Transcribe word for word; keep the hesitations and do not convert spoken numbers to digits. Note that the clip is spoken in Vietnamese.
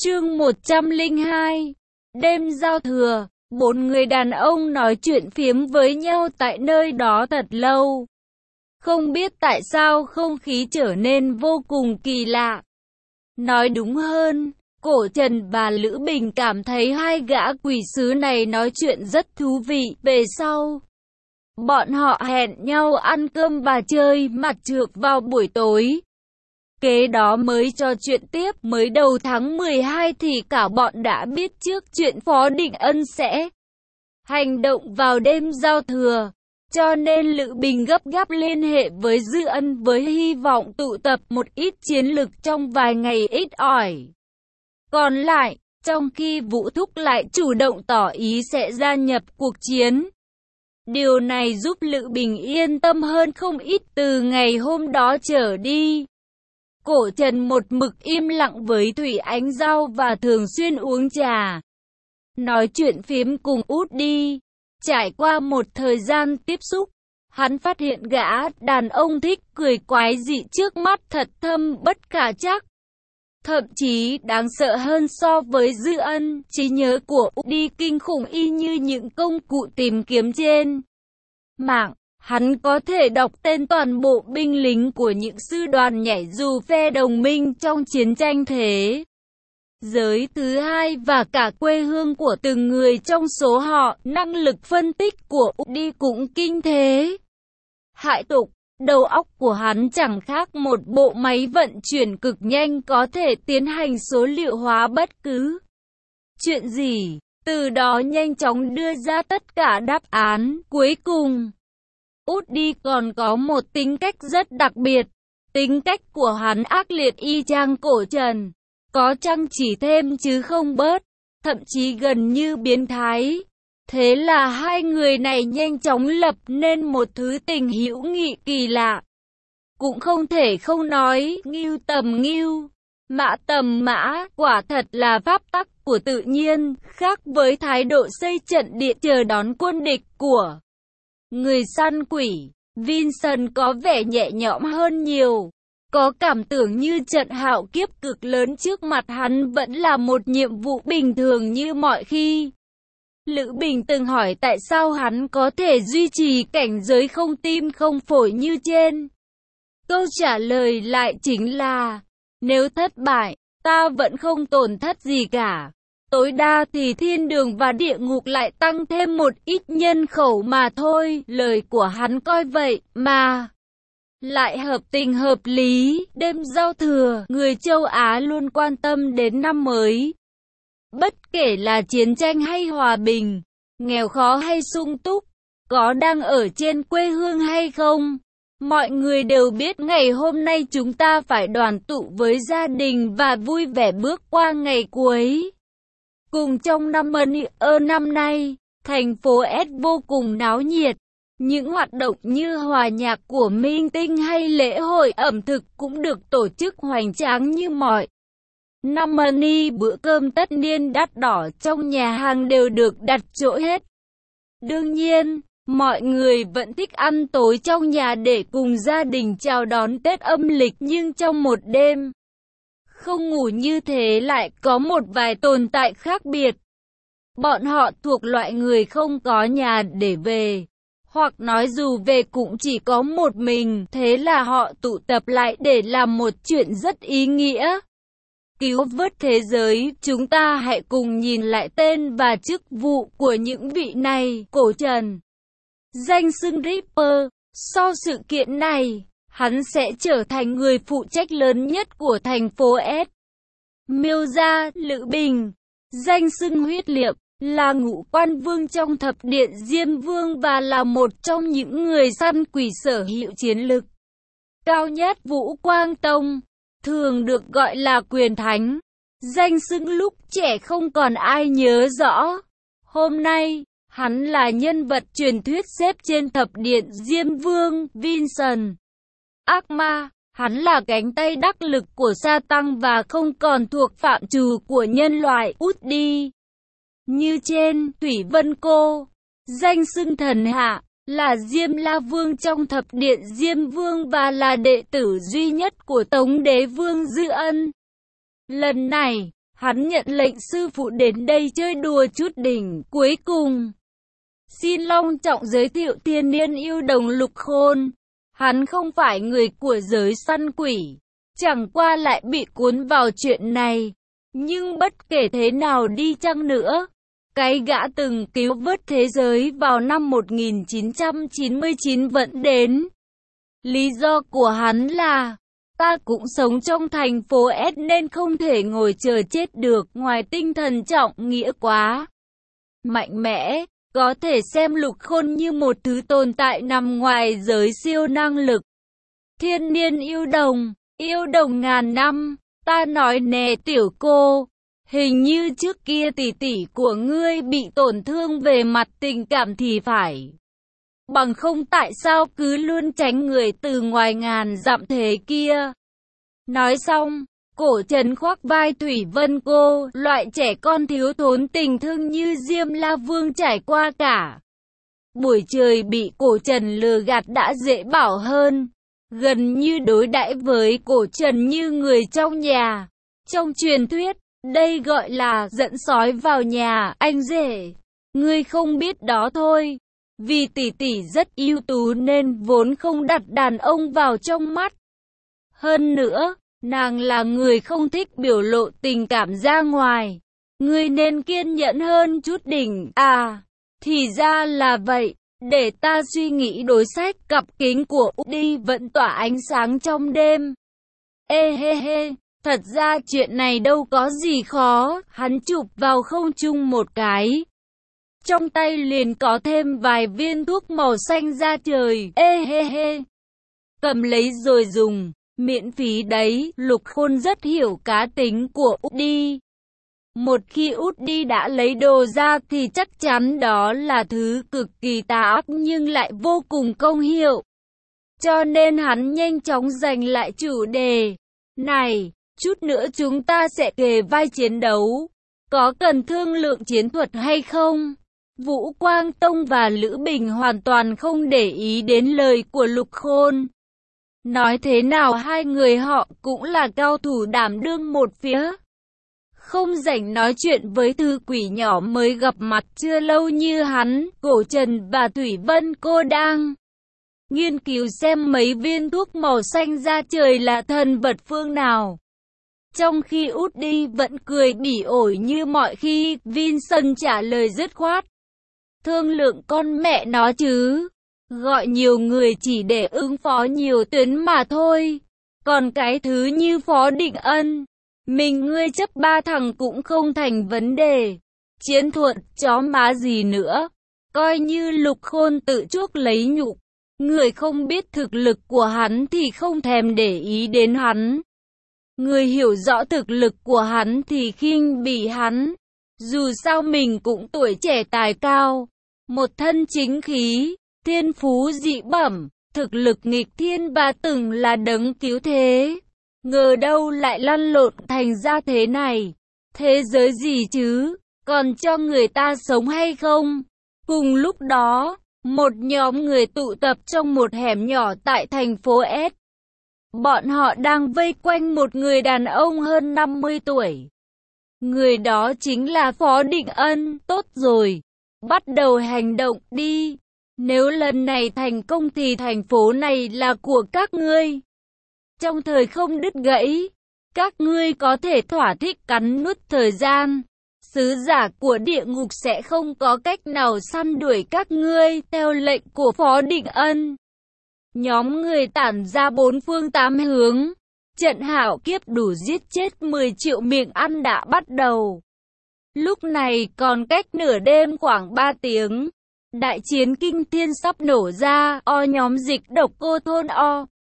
Chương một trăm lẻ hai. Đêm giao thừa, bốn người đàn ông nói chuyện phiếm với nhau tại nơi đó thật lâu. Không biết tại sao không khí trở nên vô cùng kỳ lạ. Nói đúng hơn, Cổ Trần và Lữ Bình cảm thấy hai gã quỷ sứ này nói chuyện rất thú vị. Về sau, bọn họ hẹn nhau ăn cơm và chơi mặt trược vào buổi tối. Kế đó mới trò chuyện tiếp. Mới đầu tháng mười hai thì cả bọn đã biết trước chuyện Phó Định Ân sẽ hành động vào đêm giao thừa, cho nên Lữ Bình gấp gáp liên hệ với Dư Ân với hy vọng tụ tập một ít chiến lực trong vài ngày ít ỏi. Còn lại, trong khi Vũ Thúc lại chủ động tỏ ý sẽ gia nhập cuộc chiến. Điều này giúp Lữ Bình yên tâm hơn không ít. Từ ngày hôm đó trở đi, Cổ Trần một mực im lặng với Thủy Ánh Giao và thường xuyên uống trà, nói chuyện phiếm cùng Út Đi. Trải qua một thời gian tiếp xúc, hắn phát hiện gã đàn ông thích cười quái dị trước mắt thật thâm bất khả trắc. Thậm chí đáng sợ hơn so với Dư Ân. Trí nhớ của Út Đi kinh khủng y như những công cụ tìm kiếm trên mạng. Hắn có thể đọc tên toàn bộ binh lính của những sư đoàn nhảy dù phe đồng minh trong chiến tranh thế giới thứ hai và cả quê hương của từng người trong số họ. Năng lực phân tích của Út Đi cũng kinh thế hại tục. Đầu óc của hắn chẳng khác một bộ máy vận chuyển cực nhanh có thể tiến hành số liệu hóa bất cứ chuyện gì, từ đó nhanh chóng đưa ra tất cả đáp án. Cuối cùng, Út Đi còn có một tính cách rất đặc biệt. Tính cách của hắn ác liệt y chang Cổ Trần, có chăng chỉ thêm chứ không bớt, thậm chí gần như biến thái. Thế là hai người này nhanh chóng lập nên một thứ tình hữu nghị kỳ lạ. Cũng không thể không nói, ngưu tầm ngưu, mã tầm mã, quả thật là pháp tắc của tự nhiên, khác với thái độ xây trận địa chờ đón quân địch của người săn quỷ. Vincent có vẻ nhẹ nhõm hơn nhiều, có cảm tưởng như trận hạo kiếp cực lớn trước mặt hắn vẫn là một nhiệm vụ bình thường như mọi khi. Lữ Bình từng hỏi tại sao hắn có thể duy trì cảnh giới không tim không phổi như trên. Câu trả lời lại chính là, nếu thất bại, ta vẫn không tổn thất gì cả. Tối đa thì thiên đường và địa ngục lại tăng thêm một ít nhân khẩu mà thôi. Lời của hắn coi vậy mà lại hợp tình hợp lý. Đêm giao thừa, người châu Á luôn quan tâm đến năm mới. Bất kể là chiến tranh hay hòa bình, nghèo khó hay sung túc, có đang ở trên quê hương hay không, mọi người đều biết ngày hôm nay chúng ta phải đoàn tụ với gia đình và vui vẻ bước qua ngày cuối cùng trong năm mới. Ở năm nay, thành phố S vô cùng náo nhiệt. Những hoạt động như hòa nhạc của minh tinh hay lễ hội ẩm thực cũng được tổ chức hoành tráng như mọi năm. Bữa cơm tất niên đắt đỏ trong nhà hàng đều được đặt chỗ hết. Đương nhiên, mọi người vẫn thích ăn tối trong nhà để cùng gia đình chào đón Tết âm lịch, nhưng trong một đêm không ngủ như thế lại có một vài tồn tại khác biệt. Bọn họ thuộc loại người không có nhà để về, hoặc nói dù về cũng chỉ có một mình. Thế là họ tụ tập lại để làm một chuyện rất ý nghĩa. Cứu vớt thế giới. Chúng ta hãy cùng nhìn lại tên và chức vụ của những vị này. Cổ Trần, danh xưng Ripper. Sau sự kiện này, hắn sẽ trở thành người phụ trách lớn nhất của thành phố S. Miêu gia. Lữ Bình, danh xưng Huyết Liệp, là ngũ quan vương trong thập điện Diêm Vương và là một trong những người săn quỷ sở hữu chiến lực cao nhất. Vũ Quang Tông, thường được gọi là Quyền Thánh, danh xưng lúc trẻ không còn ai nhớ rõ. Hôm nay, hắn là nhân vật truyền thuyết xếp trên thập điện Diêm Vương. Vincent, ác ma, hắn là cánh tay đắc lực của Satan và không còn thuộc phạm trù của nhân loại. Út Đi, như trên. Thủy Vân Cô, danh xưng Thần Hạ, là Diêm La Vương trong thập điện Diêm Vương và là đệ tử duy nhất của Tống Đế Vương Dư Ân. Lần này, Hắn nhận lệnh sư phụ đến đây chơi đùa chút đỉnh. Cuối cùng, xin long trọng giới thiệu thiên niên yêu đồng Lục Khôn. Hắn không phải người của giới săn quỷ, chẳng qua lại bị cuốn vào chuyện này. Nhưng bất kể thế nào đi chăng nữa, cái gã từng cứu vớt thế giới vào năm một nghìn chín trăm chín mươi chín vẫn đến. Lý do của hắn là, ta cũng sống trong thành phố S nên không thể ngồi chờ chết được, ngoài tinh thần trọng nghĩa quá mạnh mẽ, có thể xem Lục Khôn như một thứ tồn tại nằm ngoài giới siêu năng lực. Thiên niên yêu đồng, yêu đồng ngàn năm, ta nói nè tiểu cô, hình như trước kia tỷ tỷ của ngươi bị tổn thương về mặt tình cảm thì phải. Bằng không tại sao cứ luôn tránh người từ ngoài ngàn dặm thế kia. Nói xong, Cổ Trần khoác vai Thủy Vân cô, loại trẻ con thiếu thốn tình thương như Diêm La Vương trải qua cả buổi trời bị Cổ Trần lừa gạt đã dễ bảo hơn, gần như đối đãi với Cổ Trần như người trong nhà. Trong truyền thuyết, đây gọi là dẫn sói vào nhà, anh rể. Ngươi không biết đó thôi. Vì tỷ tỷ rất ưu tú nên vốn không đặt đàn ông vào trong mắt. Hơn nữa, nàng là người không thích biểu lộ tình cảm ra ngoài. Ngươi nên kiên nhẫn hơn chút đỉnh. À, thì ra là vậy. Để ta suy nghĩ đối sách. Cặp kính của Udi vẫn tỏa ánh sáng trong đêm. Ê hê hê, thật ra chuyện này đâu có gì khó. Hắn chụp vào không trung một cái, trong tay liền có thêm vài viên thuốc màu xanh ra trời. Ê hê hê, cầm lấy rồi dùng, miễn phí đấy. Lục Khôn rất hiểu cá tính của Udi. Một khi Udi đã lấy đồ ra thì chắc chắn đó là thứ cực kỳ tà ác nhưng lại vô cùng công hiệu. Cho nên hắn nhanh chóng giành lại chủ đề. Này, chút nữa chúng ta sẽ kề vai chiến đấu. Có cần thương lượng chiến thuật hay không? Vũ Quang Tông và Lữ Bình hoàn toàn không để ý đến lời của Lục Khôn. Nói thế nào hai người họ cũng là cao thủ đảm đương một phía. Không rảnh nói chuyện với thư quỷ nhỏ mới gặp mặt chưa lâu như hắn. Cổ Trần và Thủy Vân cô đang nghiên cứu xem mấy viên thuốc màu xanh ra trời là thần vật phương nào. Trong khi Udi vẫn cười bỉ ổi như mọi khi, Vincent trả lời dứt khoát. Thương lượng con mẹ nó chứ. Gọi nhiều người chỉ để ứng phó nhiều tuyến mà thôi. Còn cái thứ như Phó Định Ân, mình ngươi chấp ba thằng cũng không thành vấn đề. Chiến thuật chó má gì nữa. Coi như Lục Khôn tự chuốc lấy nhục. Người không biết thực lực của hắn thì không thèm để ý đến hắn. Người hiểu rõ thực lực của hắn thì khinh bỉ hắn. Dù sao mình cũng tuổi trẻ tài cao, một thân chính khí, thiên phú dị bẩm, thực lực nghịch thiên và từng là đấng cứu thế. Ngờ đâu lại lăn lộn thành ra thế này. Thế giới gì chứ, còn cho người ta sống hay không? Cùng lúc đó, một nhóm người tụ tập trong một hẻm nhỏ tại thành phố S. Bọn họ đang vây quanh một người đàn ông hơn năm mươi tuổi. Người đó chính là Phó Định Ân. Tốt rồi, bắt đầu hành động đi. Nếu lần này thành công thì thành phố này là của các ngươi. Trong thời không đứt gãy, các ngươi có thể thỏa thích cắn nuốt thời gian. Sứ giả của địa ngục sẽ không có cách nào săn đuổi các ngươi. Theo lệnh của Phó Định Ân, nhóm người tản ra bốn phương tám hướng. Trận hạo kiếp đủ giết chết mười triệu miệng ăn đã bắt đầu. Lúc này còn cách nửa đêm khoảng ba tiếng. Đại chiến kinh thiên sắp nổ ra. O nhóm dịch độc cô thôn O.